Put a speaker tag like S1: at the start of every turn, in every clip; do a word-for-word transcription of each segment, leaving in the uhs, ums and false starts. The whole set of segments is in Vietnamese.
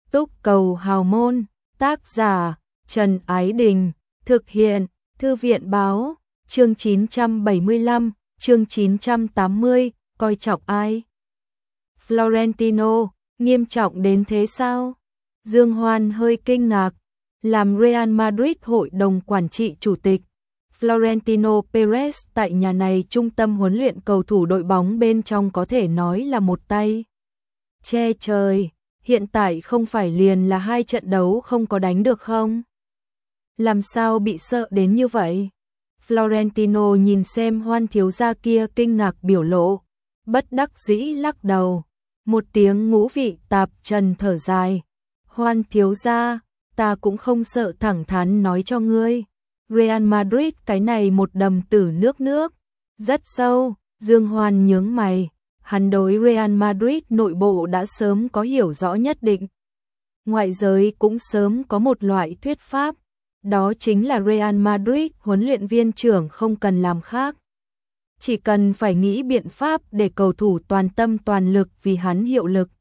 S1: Túc cầu hào môn, tác giả Trần Ái Đình, thực hiện Thư viện báo, chương chín trăm bảy mươi lăm, chương chín trăm tám mươi, coi trọng ai? Florentino, nghiêm trọng đến thế sao? Dương Hoan hơi kinh ngạc, làm Real Madrid hội đồng quản trị chủ tịch. Florentino Perez tại nhà này trung tâm huấn luyện cầu thủ đội bóng bên trong có thể nói là một tay che trời, hiện tại không phải liền là hai trận đấu không có đánh được không? Làm sao bị sợ đến như vậy? Florentino nhìn xem Hoan thiếu gia kia kinh ngạc biểu lộ, bất đắc dĩ lắc đầu, một tiếng ngũ vị tạp trần thở dài. Hoan thiếu gia, ta cũng không sợ, thẳng thắn nói cho ngươi. Real Madrid cái này một đầm tử nước nước, rất sâu. Dương Hoan nhướng mày, hắn đối Real Madrid nội bộ đã sớm có hiểu rõ nhất định. Ngoại giới cũng sớm có một loại thuyết pháp, đó chính là Real Madrid huấn luyện viên trưởng không cần làm khác. Chỉ cần phải nghĩ biện pháp để cầu thủ toàn tâm toàn lực vì hắn hiệu lực.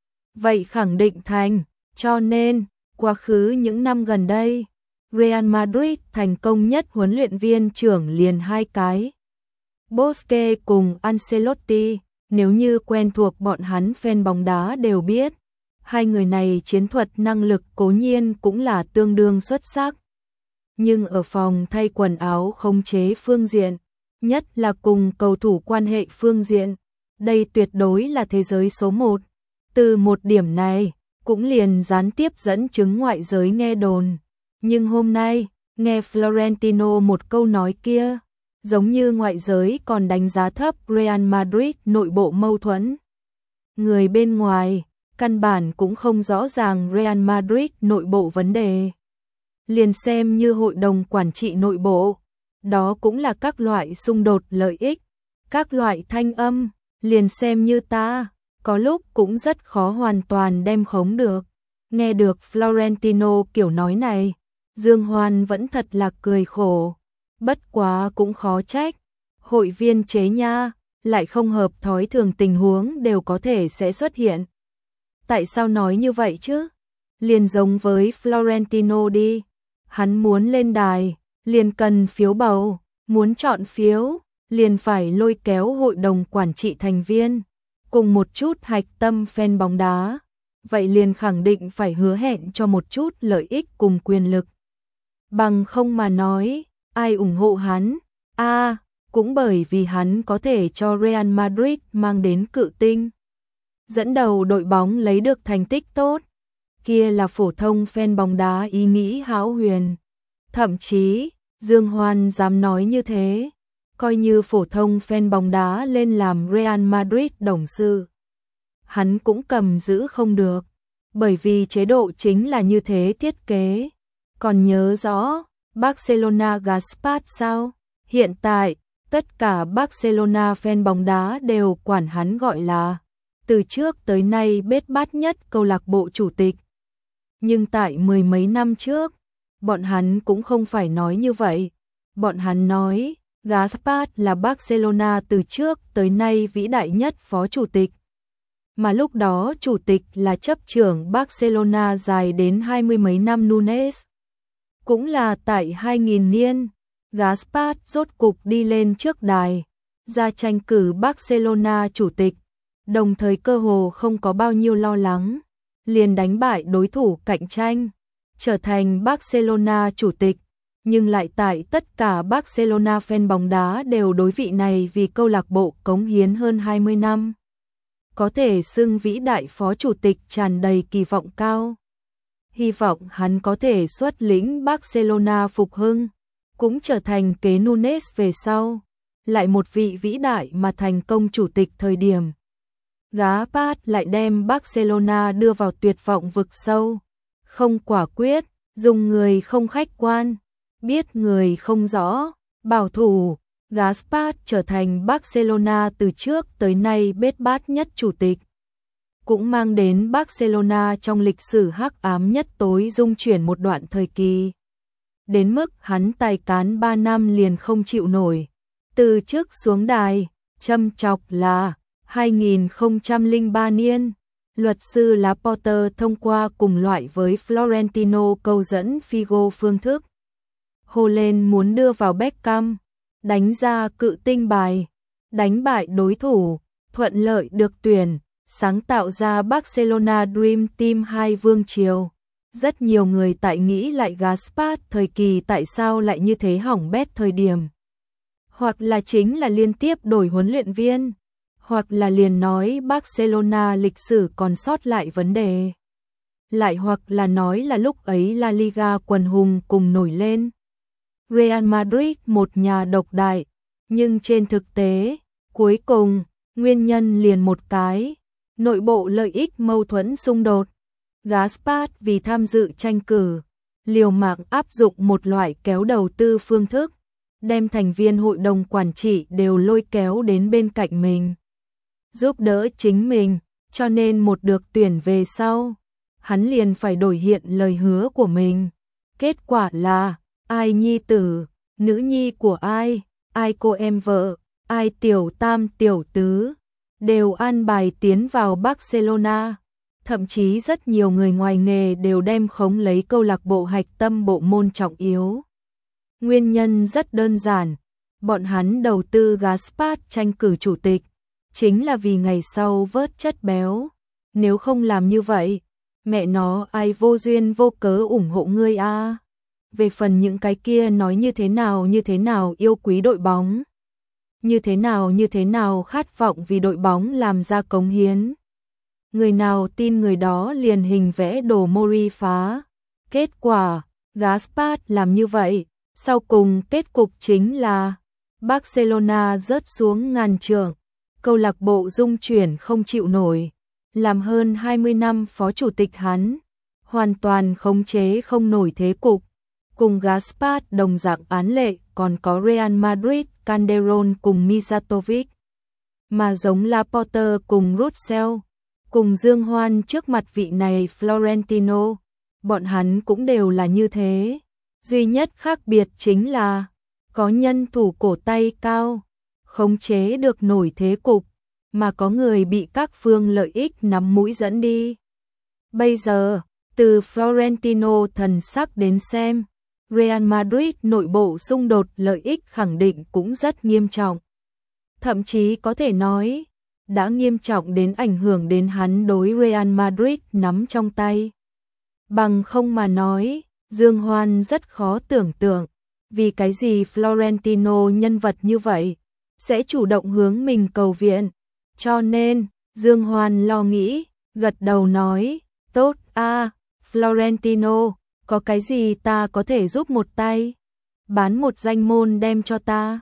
S1: Vậy khẳng định thành, cho nên, quá khứ những năm gần đây, Real Madrid thành công nhất huấn luyện viên trưởng liền hai cái. Busquets cùng Ancelotti, nếu như quen thuộc bọn hắn fan bóng đá đều biết, hai người này chiến thuật năng lực cố nhiên cũng là tương đương xuất sắc. Nhưng ở phòng thay quần áo khống chế phương diện, nhất là cùng cầu thủ quan hệ phương diện, đây tuyệt đối là thế giới số một. Từ một điểm này, cũng liền gián tiếp dẫn chứng ngoại giới nghe đồn. Nhưng hôm nay, nghe Florentino một câu nói kia, giống như ngoại giới còn đánh giá thấp Real Madrid nội bộ mâu thuẫn. Người bên ngoài, căn bản cũng không rõ ràng Real Madrid nội bộ vấn đề. Liền xem như hội đồng quản trị nội bộ, đó cũng là các loại xung đột lợi ích, các loại thanh âm, liền xem như ta, có lúc cũng rất khó hoàn toàn đem khống được. Nghe được Florentino kiểu nói này, Dương Hoan vẫn thật là cười khổ, bất quá cũng khó trách, hội viên chế nha, lại không hợp thói thường tình huống đều có thể sẽ xuất hiện. Tại sao nói như vậy chứ? Liền giống với Florentino đi, hắn muốn lên đài, liền cần phiếu bầu, muốn chọn phiếu, liền phải lôi kéo hội đồng quản trị thành viên, cùng một chút hạch tâm fan bóng đá, vậy liền khẳng định phải hứa hẹn cho một chút lợi ích cùng quyền lực. Bằng không mà nói, ai ủng hộ hắn? A, à, cũng bởi vì hắn có thể cho Real Madrid mang đến cự tinh. Dẫn đầu đội bóng lấy được thành tích tốt. Kia là phổ thông fan bóng đá ý nghĩ hão huyền. Thậm chí, Dương Hoan dám nói như thế, coi như phổ thông fan bóng đá lên làm Real Madrid董sự, hắn cũng cầm giữ không được, bởi vì chế độ chính là như thế thiết kế. Còn nhớ rõ, Barcelona Gaspart sao? Hiện tại, tất cả Barcelona fan bóng đá đều quản hắn gọi là, từ trước tới nay bết bát nhất câu lạc bộ chủ tịch. Nhưng tại mười mấy năm trước, bọn hắn cũng không phải nói như vậy. Bọn hắn nói, Gaspart là Barcelona từ trước tới nay vĩ đại nhất phó chủ tịch. Mà lúc đó chủ tịch là chấp trưởng Barcelona dài đến hai mươi mấy năm Núñez. Cũng là tại hai nghìn niên, Gaspart rốt cục đi lên trước đài, ra tranh cử Barcelona chủ tịch, đồng thời cơ hồ không có bao nhiêu lo lắng, liền đánh bại đối thủ cạnh tranh, trở thành Barcelona chủ tịch, nhưng lại tại tất cả Barcelona fan bóng đá đều đối vị này vì câu lạc bộ cống hiến hơn hai mươi năm. Có thể xưng vĩ đại phó chủ tịch tràn đầy kỳ vọng cao. Hy vọng hắn có thể xuất lĩnh Barcelona phục hưng, cũng trở thành kế Núñez về sau, lại một vị vĩ đại mà thành công chủ tịch thời điểm. Gaspart lại đem Barcelona đưa vào tuyệt vọng vực sâu, không quả quyết, dùng người không khách quan, biết người không rõ, bảo thủ. Gaspart trở thành Barcelona từ trước tới nay bết bát nhất chủ tịch, cũng mang đến Barcelona trong lịch sử hắc ám nhất tối dung chuyển một đoạn thời kỳ. Đến mức hắn tài cán ba năm liền không chịu nổi. Từ trước xuống đài, châm chọc là hai nghìn không trăm lẻ ba niên, Luật sư Laporte thông qua cùng loại với Florentino câu dẫn Figo phương thức. Hô lên muốn đưa vào Beckham, đánh ra cự tinh bài, đánh bại đối thủ, thuận lợi được tuyển, sáng tạo ra Barcelona Dream Team hai vương triều. Rất nhiều người tại nghĩ lại Gaspart thời kỳ tại sao lại như thế hỏng bét thời điểm. Hoặc là chính là liên tiếp đổi huấn luyện viên, hoặc là liền nói Barcelona lịch sử còn sót lại vấn đề. Lại hoặc là nói là lúc ấy La Liga quần hùng cùng nổi lên. Real Madrid một nhà độc đại, nhưng trên thực tế, cuối cùng, nguyên nhân liền một cái, nội bộ lợi ích mâu thuẫn xung đột. Gaspart vì tham dự tranh cử, liều mạng áp dụng một loại kéo đầu tư phương thức, đem thành viên hội đồng quản trị đều lôi kéo đến bên cạnh mình, giúp đỡ chính mình, cho nên một được tuyển về sau, hắn liền phải đổi hiện lời hứa của mình. Kết quả là, ai nhi tử, nữ nhi của ai, ai cô em vợ, ai tiểu tam tiểu tứ, đều an bài tiến vào Barcelona. Thậm chí rất nhiều người ngoài nghề đều đem khống lấy câu lạc bộ hạch tâm bộ môn trọng yếu. Nguyên nhân rất đơn giản, bọn hắn đầu tư Gaspart tranh cử chủ tịch, chính là vì ngày sau vớt chất béo. Nếu không làm như vậy, mẹ nó ai vô duyên vô cớ ủng hộ ngươi a. À? Về phần những cái kia nói như thế nào như thế nào yêu quý đội bóng, như thế nào như thế nào khát vọng vì đội bóng làm ra cống hiến. Người nào tin người đó liền hình vẽ đồ Mori phá. Kết quả, Gaspart làm như vậy, sau cùng kết cục chính là Barcelona rớt xuống ngàn trượng, câu lạc bộ rung chuyển không chịu nổi. Làm hơn hai mươi năm phó chủ tịch hắn, hoàn toàn khống chế không nổi thế cục. Cùng Gaspart đồng dạng án lệ còn có Real Madrid, Calderón cùng Mijatovic. Mà giống Laporte cùng Russell, cùng Dương Hoan trước mặt vị này Florentino, bọn hắn cũng đều là như thế. Duy nhất khác biệt chính là có nhân thủ cổ tay cao, khống chế được nổi thế cục, mà có người bị các phương lợi ích nắm mũi dẫn đi. Bây giờ, từ Florentino thần sắc đến xem, Real Madrid nội bộ xung đột lợi ích khẳng định cũng rất nghiêm trọng. Thậm chí có thể nói, đã nghiêm trọng đến ảnh hưởng đến hắn đối Real Madrid nắm trong tay. Bằng không mà nói, Dương Hoan rất khó tưởng tượng, vì cái gì Florentino nhân vật như vậy, sẽ chủ động hướng mình cầu viện. Cho nên, Dương Hoan lo nghĩ, gật đầu nói, tốt a, Florentino, có cái gì ta có thể giúp một tay? Bán một danh môn đem cho ta.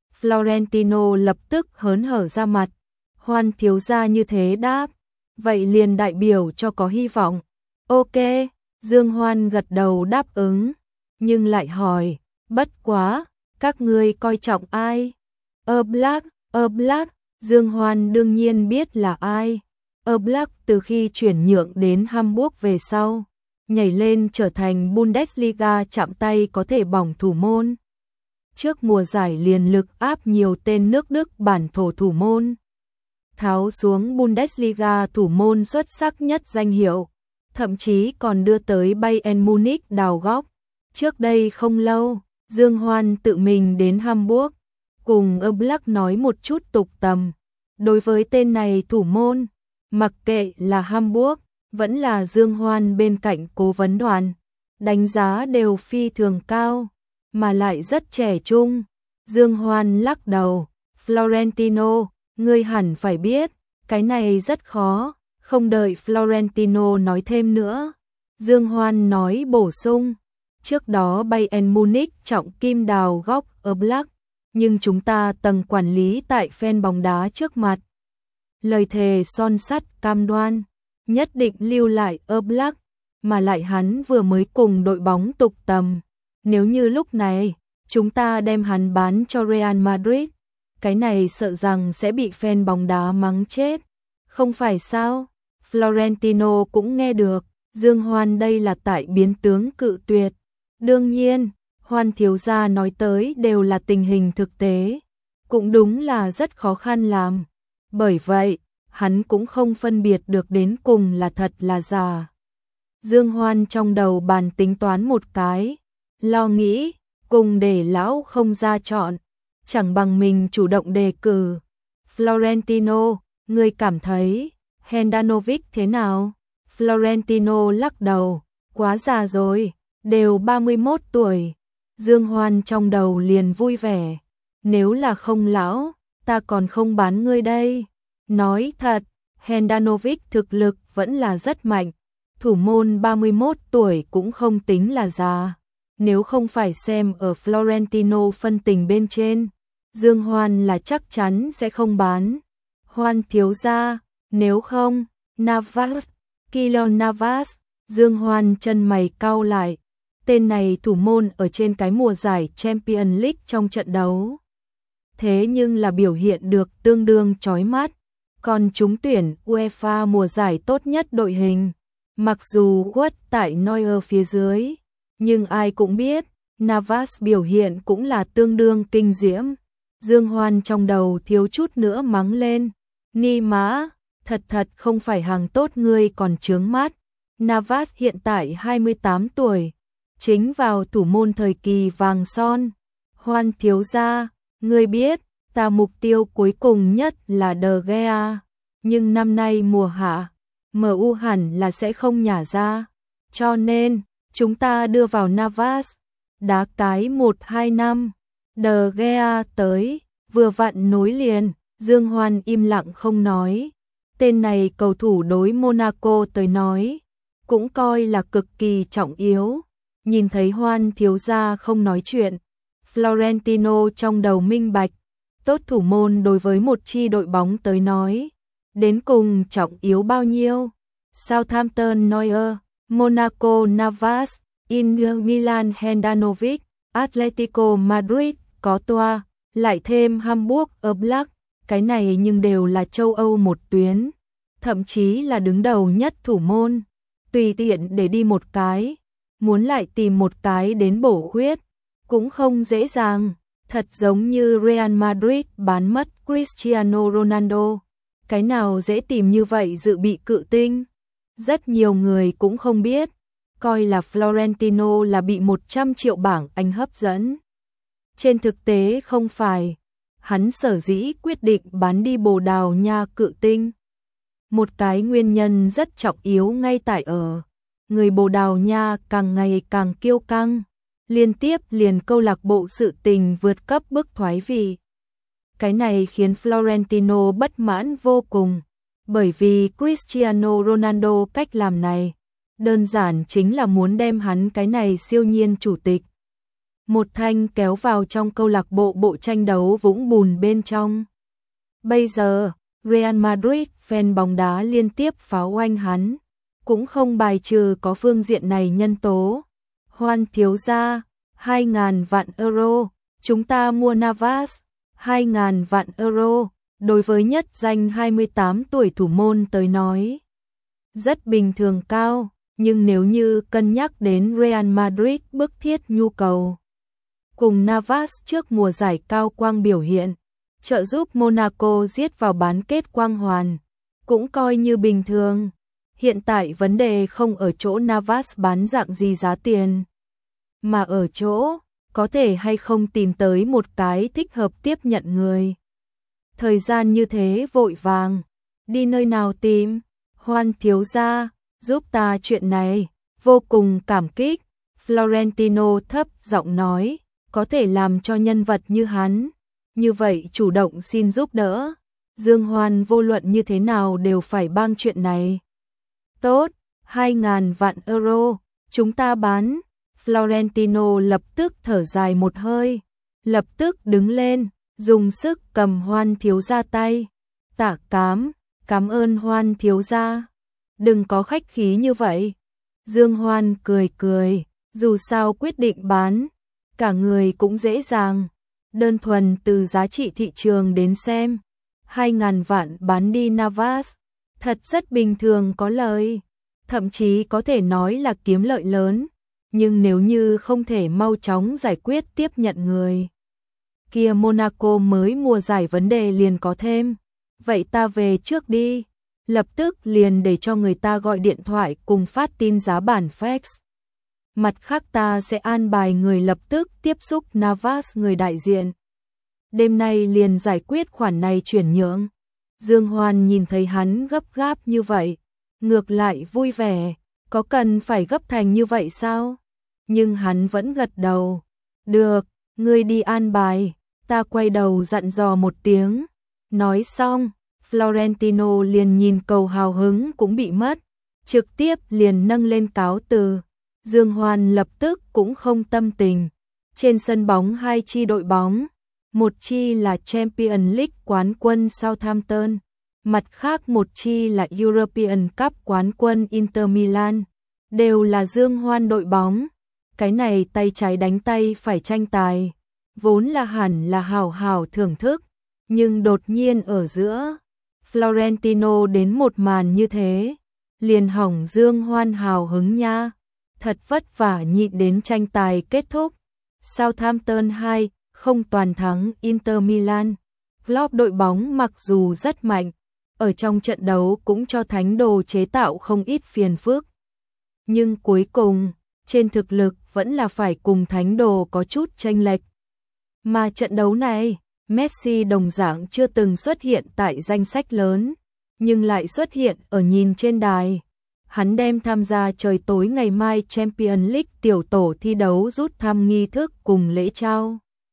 S1: Florentino lập tức hớn hở ra mặt. Hoan thiếu gia như thế đáp, vậy liền đại biểu cho có hy vọng. Ok, Dương Hoan gật đầu đáp ứng, nhưng lại hỏi, bất quá, các ngươi coi trọng ai? Oblak, Oblak, Dương Hoan đương nhiên biết là ai. Oblak từ khi chuyển nhượng đến Hamburg về sau, nhảy lên trở thành Bundesliga chạm tay có thể bỏng thủ môn. Trước mùa giải liền lực áp nhiều tên nước Đức bản thổ thủ môn, tháo xuống Bundesliga thủ môn xuất sắc nhất danh hiệu, thậm chí còn đưa tới Bayern Munich đào góc. Trước đây không lâu, Dương Hoan tự mình đến Hamburg, cùng Oblak nói một chút tục tầm. Đối với tên này thủ môn, mặc kệ là Hamburg, vẫn là Dương Hoan bên cạnh cố vấn đoàn, đánh giá đều phi thường cao, mà lại rất trẻ trung. Dương Hoan lắc đầu, Florentino, ngươi hẳn phải biết, cái này rất khó. Không đợi Florentino nói thêm nữa, Dương Hoan nói bổ sung, trước đó Bayern Munich trọng kim đào góc Oblak, nhưng chúng ta tầng quản lý tại fan bóng đá trước mặt, lời thề son sắt cam đoan, nhất định lưu lại Oblak, mà lại hắn vừa mới cùng đội bóng tục tầm. Nếu như lúc này, chúng ta đem hắn bán cho Real Madrid, cái này sợ rằng sẽ bị fan bóng đá mắng chết. Không phải sao? Florentino cũng nghe được, Dương Hoan đây là tại biến tướng cự tuyệt. Đương nhiên, Hoan thiếu gia nói tới đều là tình hình thực tế, cũng đúng là rất khó khăn làm. Bởi vậy, hắn cũng không phân biệt được đến cùng là thật là giả. Dương Hoan trong đầu bàn tính toán một cái, lo nghĩ, cùng để lão không ra chọn, chẳng bằng mình chủ động đề cử. Florentino, ngươi cảm thấy Handanovic thế nào? Florentino lắc đầu, quá già rồi, đều ba mươi mốt tuổi. Dương Hoan trong đầu liền vui vẻ, nếu là không lão, ta còn không bán ngươi đây. Nói thật, Handanovic thực lực vẫn là rất mạnh, thủ môn ba mươi mốt tuổi cũng không tính là già. Nếu không phải xem ở Florentino phân tình bên trên, Dương Hoan là chắc chắn sẽ không bán. Hoan thiếu gia, nếu không, Navas, Keylor Navas. Dương Hoan chân mày cau lại, tên này thủ môn ở trên cái mùa giải Champions League trong trận đấu. Thế nhưng là biểu hiện được tương đương chói mắt, còn trúng tuyển UEFA mùa giải tốt nhất đội hình. Mặc dù quất tại Neuer phía dưới, nhưng ai cũng biết, Navas biểu hiện cũng là tương đương kinh diễm. Dương Hoan trong đầu thiếu chút nữa mắng lên, ni mã, thật thật không phải hàng tốt ngươi còn chướng mắt. Navas hiện tại hai mươi tám tuổi, chính vào thủ môn thời kỳ vàng son. Hoan thiếu gia, ngươi biết, ta mục tiêu cuối cùng nhất là De Gea, nhưng năm nay mùa hạ, em u hẳn là sẽ không nhả ra, cho nên chúng ta đưa vào Navas, đá cái một hai năm, De Gea tới, vừa vặn nối liền. Dương Hoan im lặng không nói, tên này cầu thủ đối Monaco tới nói, cũng coi là cực kỳ trọng yếu. Nhìn thấy Hoan thiếu gia không nói chuyện, Florentino trong đầu minh bạch, tốt thủ môn đối với một chi đội bóng tới nói, đến cùng trọng yếu bao nhiêu. Southampton Neuer, Monaco Navas, Inter Milan Handanovic, Atletico Madrid có toa, lại thêm Hamburg Oblak, cái này nhưng đều là châu Âu một tuyến, thậm chí là đứng đầu nhất thủ môn, tùy tiện để đi một cái, muốn lại tìm một cái đến bổ khuyết, cũng không dễ dàng, thật giống như Real Madrid bán mất Cristiano Ronaldo, cái nào dễ tìm như vậy dự bị cự tinh. Rất nhiều người cũng không biết, coi là Florentino là bị một trăm triệu bảng Anh hấp dẫn. Trên thực tế không phải, hắn sở dĩ quyết định bán đi Bồ Đào Nha cự tinh. Một cái nguyên nhân rất trọng yếu ngay tại ở, người Bồ Đào Nha càng ngày càng kiêu căng, liên tiếp liền câu lạc bộ sự tình vượt cấp bức thoái vị. Cái này khiến Florentino bất mãn vô cùng, bởi vì Cristiano Ronaldo cách làm này, đơn giản chính là muốn đem hắn cái này siêu nhiên chủ tịch một thanh kéo vào trong câu lạc bộ bộ tranh đấu vũng bùn bên trong. Bây giờ, Real Madrid fan bóng đá liên tiếp pháo oanh hắn, cũng không bài trừ có phương diện này nhân tố. Hoan thiếu gia, hai ngàn vạn euro, chúng ta mua Navas, hai ngàn vạn euro, đối với nhất danh hai mươi tám tuổi thủ môn tới nói. Rất bình thường cao, nhưng nếu như cân nhắc đến Real Madrid bức thiết nhu cầu, cùng Navas trước mùa giải cao quang biểu hiện, trợ giúp Monaco giết vào bán kết quang hoàn, cũng coi như bình thường. Hiện tại vấn đề không ở chỗ Navas bán dạng gì giá tiền, mà ở chỗ, có thể hay không tìm tới một cái thích hợp tiếp nhận người. Thời gian như thế vội vàng, đi nơi nào tìm? Hoan thiếu gia, giúp ta chuyện này, vô cùng cảm kích. Florentino thấp giọng nói, có thể làm cho nhân vật như hắn, như vậy chủ động xin giúp đỡ. Dương Hoan vô luận như thế nào đều phải bang chuyện này. Tốt, hai ngàn vạn euro, chúng ta bán. Florentino lập tức thở dài một hơi, lập tức đứng lên, dùng sức cầm Hoan thiếu gia tay. Tạ cám, cảm ơn Hoan thiếu gia. Đừng có khách khí như vậy. Dương Hoan cười cười, dù sao quyết định bán, cả người cũng dễ dàng. Đơn thuần từ giá trị thị trường đến xem, hai ngàn vạn bán đi Navas, thật rất bình thường có lời, thậm chí có thể nói là kiếm lợi lớn. Nhưng nếu như không thể mau chóng giải quyết tiếp nhận người, kia Monaco mới mùa giải vấn đề liền có thêm. Vậy ta về trước đi. lập tức liền để cho người ta gọi điện thoại cùng phát tin giá bản fax. Mặt khác ta sẽ an bài người lập tức tiếp xúc Navas người đại diện. Đêm nay liền giải quyết khoản này chuyển nhượng. Dương Hoan nhìn thấy hắn gấp gáp như vậy, ngược lại vui vẻ, có cần phải gấp thành như vậy sao? Nhưng hắn vẫn gật đầu. Được, ngươi đi an bài, ta quay đầu dặn dò một tiếng. Nói xong, Florentino liền nhìn cầu hào hứng cũng bị mất, trực tiếp liền nâng lên cáo từ. Dương Hoan lập tức cũng không tâm tình. Trên sân bóng hai chi đội bóng, một chi là Champions League quán quân Southampton, mặt khác một chi là European Cup quán quân Inter Milan, đều là Dương Hoan đội bóng. Cái này tay trái đánh tay phải tranh tài, vốn là hẳn là hào hào thưởng thức, nhưng đột nhiên ở giữa, Florentino đến một màn như thế, liền hỏng Dương Hoan hào hứng nha. Thật vất vả nhịn đến tranh tài kết thúc. Southampton hai không toàn thắng Inter Milan. Klopp đội bóng mặc dù rất mạnh, ở trong trận đấu cũng cho thánh đồ chế tạo không ít phiền phức. Nhưng cuối cùng, trên thực lực vẫn là phải cùng thánh đồ có chút chênh lệch. Mà trận đấu này, Messi đồng dạng chưa từng xuất hiện tại danh sách lớn, nhưng lại xuất hiện ở nhìn trên đài. Hắn đem tham gia trời tối ngày mai Champions League tiểu tổ thi đấu rút thăm nghi thức cùng lễ trao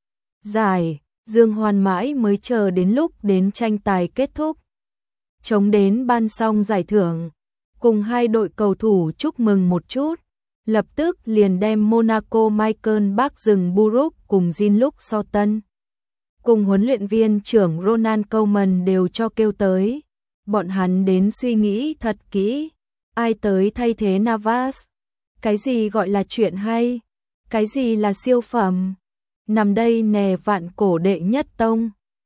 S1: giải. Dương Hoan mãi mới chờ đến lúc đến tranh tài kết thúc, chống đến ban xong giải thưởng, cùng hai đội cầu thủ chúc mừng một chút, lập tức liền đem Monaco Michael Baggio cùng Jean-Luc Soton cùng huấn luyện viên trưởng Ronald Koeman đều cho kêu tới. Bọn hắn đến suy nghĩ thật kỹ, ai tới thay thế Navas, cái gì gọi là chuyện hay, cái gì là siêu phẩm. Nằm đây nè vạn cổ đệ nhất tông.